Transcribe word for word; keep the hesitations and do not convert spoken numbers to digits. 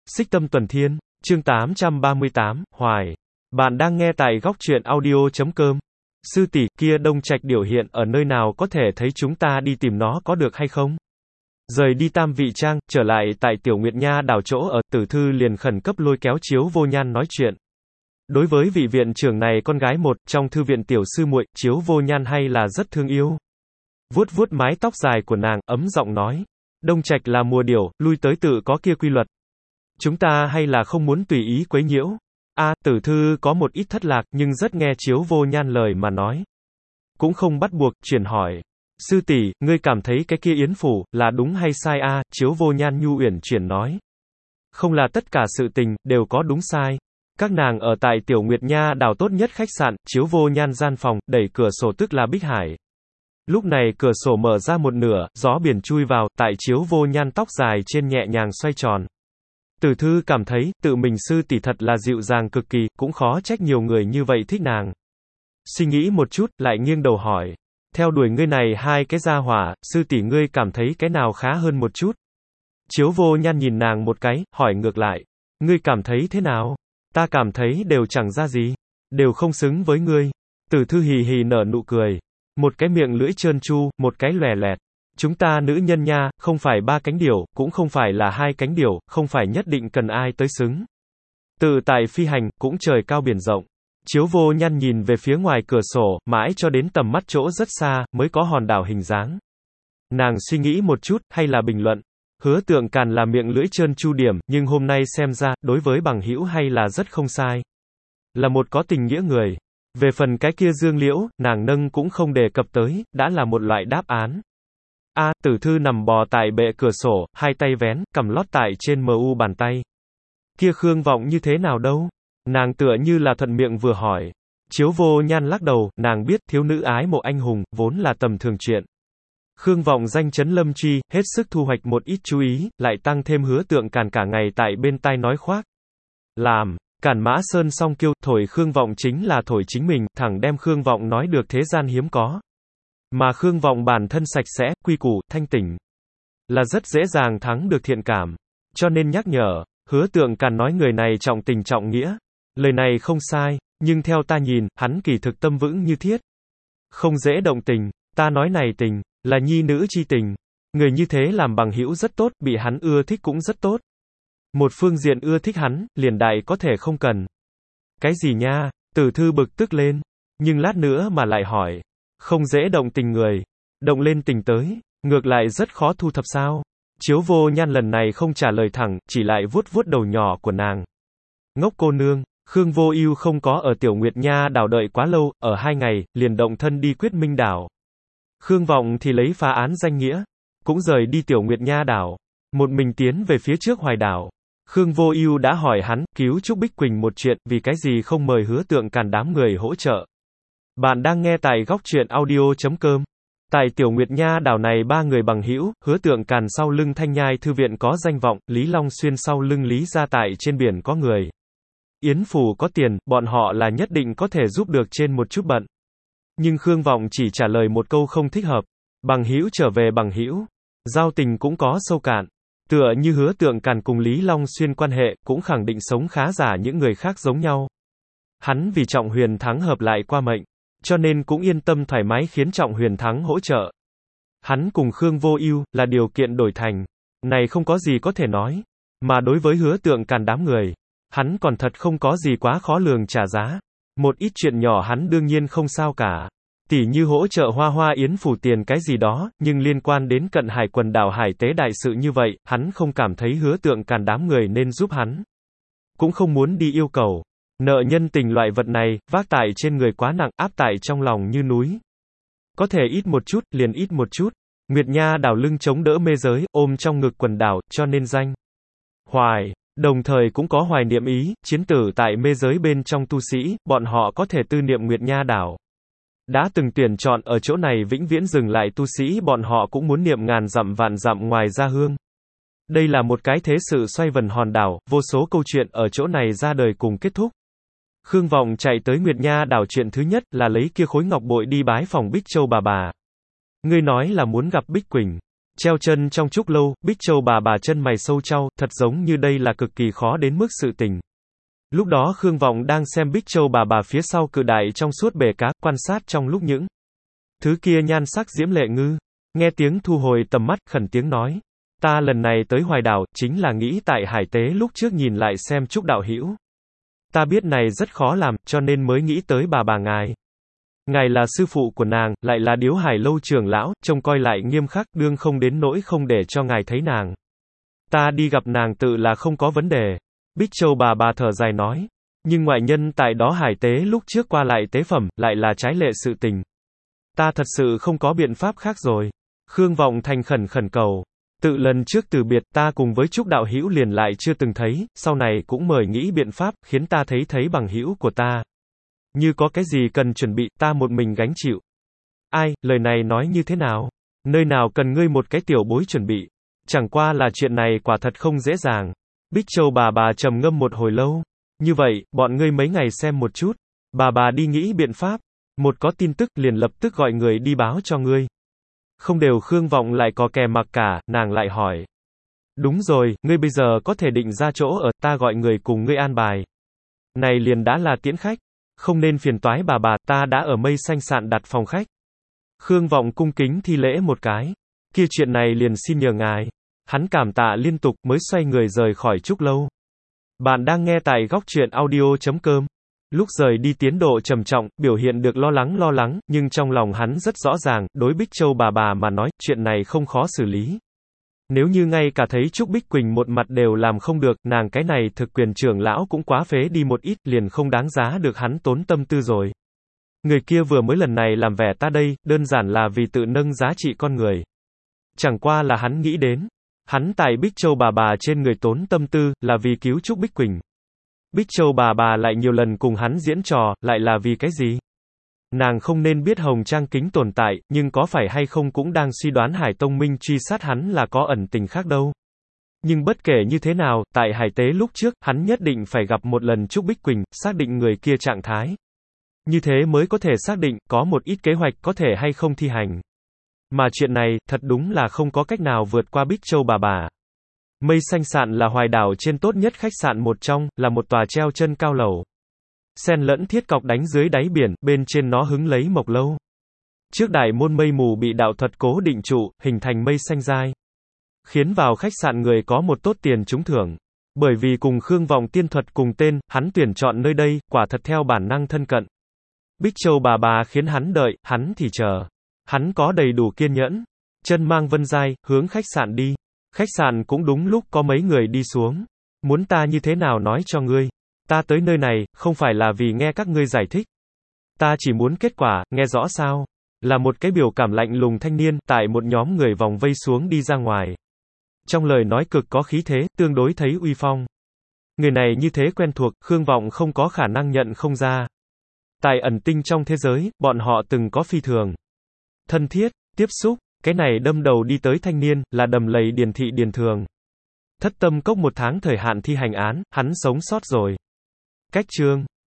Xích Tâm Tuần Thiên, chương tám trăm ba mươi tám, Hoài. Bạn đang nghe tại góc truyện audio chấm com. Sư tỷ, kia Đông Trạch Điểu hiện ở nơi nào, có thể thấy chúng ta đi tìm nó có được hay không? Rời đi Tam Vị Trang, trở lại tại Tiểu Nguyệt Nha đảo chỗ ở, Tử Thư liền khẩn cấp lôi kéo Chiếu Vô Nhan nói chuyện. Đối với vị viện trưởng này con gái một, trong thư viện tiểu sư muội, Chiếu Vô Nhan hay là rất thương yêu. Vuốt vuốt mái tóc dài của nàng, ấm giọng nói. Đông Trạch là mùa điểu, lui tới tự có kia quy luật. Chúng ta hay là không muốn tùy ý quấy nhiễu. A, à, Tử Thư có một ít thất lạc, nhưng rất nghe Chiếu Vô Nhan lời mà nói. Cũng không bắt buộc, chuyển hỏi. Sư tỷ, ngươi cảm thấy cái kia yến phủ, là đúng hay sai a? À? Chiếu Vô Nhan nhu uyển chuyển nói. Không là tất cả sự tình, đều có đúng sai. Các nàng ở tại Tiểu Nguyệt Nha đảo tốt nhất khách sạn, Chiếu Vô Nhan gian phòng, đẩy cửa sổ tức là Bích Hải. Lúc này cửa sổ mở ra một nửa, gió biển chui vào, tại Chiếu Vô Nhan tóc dài trên nhẹ nhàng xoay tròn. Tử Thư cảm thấy, tự mình sư tỷ thật là dịu dàng cực kỳ, cũng khó trách nhiều người như vậy thích nàng. Suy nghĩ một chút, lại nghiêng đầu hỏi. Theo đuổi ngươi này hai cái gia hỏa, sư tỷ ngươi cảm thấy cái nào khá hơn một chút? Chiếu Vô Nhan nhìn nàng một cái, hỏi ngược lại. Ngươi cảm thấy thế nào? Ta cảm thấy đều chẳng ra gì. Đều không xứng với ngươi. Tử Thư hì hì nở nụ cười. Một cái miệng lưỡi trơn tru, một cái lòe loẹt. Chúng ta nữ nhân nha, không phải ba cánh điểu, cũng không phải là hai cánh điểu, không phải nhất định cần ai tới xứng. Tự tại phi hành, cũng trời cao biển rộng. Chiếu Vô Nhan nhìn về phía ngoài cửa sổ, mãi cho đến tầm mắt chỗ rất xa, mới có hòn đảo hình dáng. Nàng suy nghĩ một chút, hay là bình luận. Hứa Tượng Càn là miệng lưỡi trơn tru điểm, nhưng hôm nay xem ra, đối với bằng hữu hay là rất không sai. Là một có tình nghĩa người. Về phần cái kia Dương Liễu, nàng nâng cũng không đề cập tới, đã là một loại đáp án. A, à, Tử Thư nằm bò tại bệ cửa sổ, hai tay vén, cầm lót tại trên mờ u bàn tay. Kia Khương Vọng như thế nào đâu? Nàng tựa như là thuận miệng vừa hỏi. Chiếu Vô Nhan lắc đầu, nàng biết thiếu nữ ái mộ anh hùng, vốn là tầm thường chuyện. Khương Vọng danh chấn lâm truy, hết sức thu hoạch một ít chú ý, lại tăng thêm Hứa Tượng Càn cả ngày tại bên tai nói khoác. Làm. Cản Mã Sơn song kiêu, thổi Khương Vọng chính là thổi chính mình, thẳng đem Khương Vọng nói được thế gian hiếm có. Mà Khương Vọng bản thân sạch sẽ, quy củ, thanh tỉnh. Là rất dễ dàng thắng được thiện cảm. Cho nên nhắc nhở, Hứa Tượng Càn nói người này trọng tình trọng nghĩa. Lời này không sai, nhưng theo ta nhìn, hắn kỳ thực tâm vững như thiết. Không dễ động tình, ta nói này tình, là nhi nữ chi tình. Người như thế làm bằng hữu rất tốt, bị hắn ưa thích cũng rất tốt. Một phương diện ưa thích hắn, liền đại có thể không cần. Cái gì nha? Tử Thư bực tức lên. Nhưng lát nữa mà lại hỏi. Không dễ động tình người. Động lên tình tới. Ngược lại rất khó thu thập sao? Chiếu Vô Nhan lần này không trả lời thẳng, chỉ lại vuốt vuốt đầu nhỏ của nàng. Ngốc cô nương. Khương Vô Ưu không có ở Tiểu Nguyệt Nha đảo đợi quá lâu, ở hai ngày, liền động thân đi Quyết Minh đảo. Khương Vọng thì lấy phá án danh nghĩa. Cũng rời đi Tiểu Nguyệt Nha đảo. Một mình tiến về phía trước Hoài đảo. Khương Vô Ưu đã hỏi hắn, cứu Trúc Bích Quỳnh một chuyện, vì cái gì không mời Hứa Tượng Càn đám người hỗ trợ. Bạn đang nghe tại góc truyện audio chấm com. Tại Tiểu Nguyệt Nha đảo này ba người bằng hữu, Hứa Tượng Càn sau lưng Thanh Nhai thư viện có danh vọng, Lý Long Xuyên sau lưng Lý gia tại trên biển có người. Yến phủ có tiền, bọn họ là nhất định có thể giúp được trên một chút bận. Nhưng Khương Vọng chỉ trả lời một câu không thích hợp. Bằng hữu trở về bằng hữu. Giao tình cũng có sâu cạn. Tựa như Hứa Tượng Càn cùng Lý Long Xuyên quan hệ, cũng khẳng định sống khá giả những người khác giống nhau. Hắn vì Trọng Huyền Thắng hợp lại qua mệnh, cho nên cũng yên tâm thoải mái khiến Trọng Huyền Thắng hỗ trợ. Hắn cùng Khương Vô Ưu là điều kiện đổi thành, này không có gì có thể nói, mà đối với Hứa Tượng Càn đám người, hắn còn thật không có gì quá khó lường trả giá. Một ít chuyện nhỏ hắn đương nhiên không sao cả. Tỉ như hỗ trợ Hoa Hoa Yến phủ tiền cái gì đó, nhưng liên quan đến Cận Hải quần đảo hải tế đại sự như vậy, hắn không cảm thấy Hứa Tượng Càn đám người nên giúp hắn. Cũng không muốn đi yêu cầu. Nợ nhân tình loại vật này, vác tại trên người quá nặng, áp tại trong lòng như núi. Có thể ít một chút, liền ít một chút. Nguyệt Nha đảo lưng chống đỡ mê giới, ôm trong ngực quần đảo, cho nên danh Hoài. Đồng thời cũng có hoài niệm ý, chiến tử tại mê giới bên trong tu sĩ, bọn họ có thể tư niệm Nguyệt Nha đảo. Đã từng tuyển chọn ở chỗ này vĩnh viễn dừng lại tu sĩ, bọn họ cũng muốn niệm ngàn dặm vạn dặm ngoài gia hương. Đây là một cái thế sự xoay vần hòn đảo, vô số câu chuyện ở chỗ này ra đời cùng kết thúc. Khương Vọng chạy tới Nguyệt Nha đảo chuyện thứ nhất là lấy kia khối ngọc bội đi bái phòng Bích Châu bà bà. Ngươi nói là muốn gặp Bích Quỳnh. Treo chân trong trúc lâu, Bích Châu bà bà chân mày sâu chau, thật giống như đây là cực kỳ khó đến mức sự tình. Lúc đó Khương Vọng đang xem Bích Châu bà bà phía sau cự đại trong suốt bể cá, quan sát trong lúc những thứ kia nhan sắc diễm lệ ngư. Nghe tiếng thu hồi tầm mắt, khẩn tiếng nói. Ta lần này tới Hoài Đảo, chính là nghĩ tại hải tế lúc trước nhìn lại xem Trúc đạo hữu. Ta biết này rất khó làm, cho nên mới nghĩ tới bà bà ngài. Ngài là sư phụ của nàng, lại là Điếu Hải lâu trưởng lão, trông coi lại nghiêm khắc, đương không đến nỗi không để cho ngài thấy nàng. Ta đi gặp nàng tự là không có vấn đề. Bích Châu bà bà thở dài nói. Nhưng ngoại nhân tại đó hải tế lúc trước qua lại tế phẩm, lại là trái lệ sự tình. Ta thật sự không có biện pháp khác rồi. Khương Vọng thành khẩn khẩn cầu. Tự lần trước từ biệt, ta cùng với Trúc đạo hữu liền lại chưa từng thấy, sau này cũng mời nghĩ biện pháp, khiến ta thấy thấy bằng hữu của ta. Như có cái gì cần chuẩn bị, ta một mình gánh chịu. Ai, lời này nói như thế nào? Nơi nào cần ngươi một cái tiểu bối chuẩn bị? Chẳng qua là chuyện này quả thật không dễ dàng. Bích Châu bà bà trầm ngâm một hồi lâu. Như vậy, bọn ngươi mấy ngày xem một chút. Bà bà đi nghĩ biện pháp. Một có tin tức liền lập tức gọi người đi báo cho ngươi. Không đều Khương Vọng lại có kè mặc cả, nàng lại hỏi. Đúng rồi, ngươi bây giờ có thể định ra chỗ ở, ta gọi người cùng ngươi an bài. Này liền đã là tiễn khách. Không nên phiền toái bà bà, ta đã ở Mây Xanh Sạn đặt phòng khách. Khương Vọng cung kính thi lễ một cái. Kia chuyện này liền xin nhờ ngài. Hắn cảm tạ liên tục mới xoay người rời khỏi trúc lâu. Bạn đang nghe tại góc truyện audio chấm com. Lúc rời đi tiến độ trầm trọng, biểu hiện được lo lắng lo lắng, nhưng trong lòng hắn rất rõ ràng, đối Bích Châu bà bà mà nói, chuyện này không khó xử lý. Nếu như ngay cả thấy Trúc Bích Quỳnh một mặt đều làm không được, nàng cái này thực quyền trưởng lão cũng quá phế đi một ít, liền không đáng giá được hắn tốn tâm tư rồi. Người kia vừa mới lần này làm vẻ ta đây, đơn giản là vì tự nâng giá trị con người. Chẳng qua là hắn nghĩ đến. Hắn tại Bích Châu bà bà trên người tốn tâm tư, là vì cứu Trúc Bích Quỳnh. Bích Châu bà bà lại nhiều lần cùng hắn diễn trò, lại là vì cái gì? Nàng không nên biết Hồng Trang Kính tồn tại, nhưng có phải hay không cũng đang suy đoán Hải Tông Minh truy sát hắn là có ẩn tình khác đâu. Nhưng bất kể như thế nào, tại hải tế lúc trước, hắn nhất định phải gặp một lần Trúc Bích Quỳnh, xác định người kia trạng thái. Như thế mới có thể xác định, có một ít kế hoạch có thể hay không thi hành. Mà chuyện này, thật đúng là không có cách nào vượt qua Bích Châu bà bà. Mây Xanh Sạn là Hoài Đảo trên tốt nhất khách sạn một trong, là một tòa treo chân cao lầu. Xen lẫn thiết cọc đánh dưới đáy biển, bên trên nó hứng lấy mộc lâu. Trước đại môn mây mù bị đạo thuật cố định trụ, hình thành mây xanh dai. Khiến vào khách sạn người có một tốt tiền trúng thưởng. Bởi vì cùng Khương Vọng tiên thuật cùng tên, hắn tuyển chọn nơi đây, quả thật theo bản năng thân cận. Bích Châu bà bà khiến hắn đợi, hắn thì chờ. Hắn có đầy đủ kiên nhẫn. Chân mang Vân Giai, hướng khách sạn đi. Khách sạn cũng đúng lúc có mấy người đi xuống. Muốn ta như thế nào nói cho ngươi? Ta tới nơi này, không phải là vì nghe các ngươi giải thích. Ta chỉ muốn kết quả, nghe rõ sao? Là một cái biểu cảm lạnh lùng thanh niên, tại một nhóm người vòng vây xuống đi ra ngoài. Trong lời nói cực có khí thế, tương đối thấy uy phong. Người này như thế quen thuộc, Khương Vọng không có khả năng nhận không ra. Tại ẩn tinh trong thế giới, bọn họ từng có phi thường thân thiết, tiếp xúc. Cái này đâm đầu đi tới thanh niên, là Đầm Lầy Điền Thị Điền Thường. Thất Tâm Cốc một tháng thời hạn thi hành án, hắn sống sót rồi. Cách chương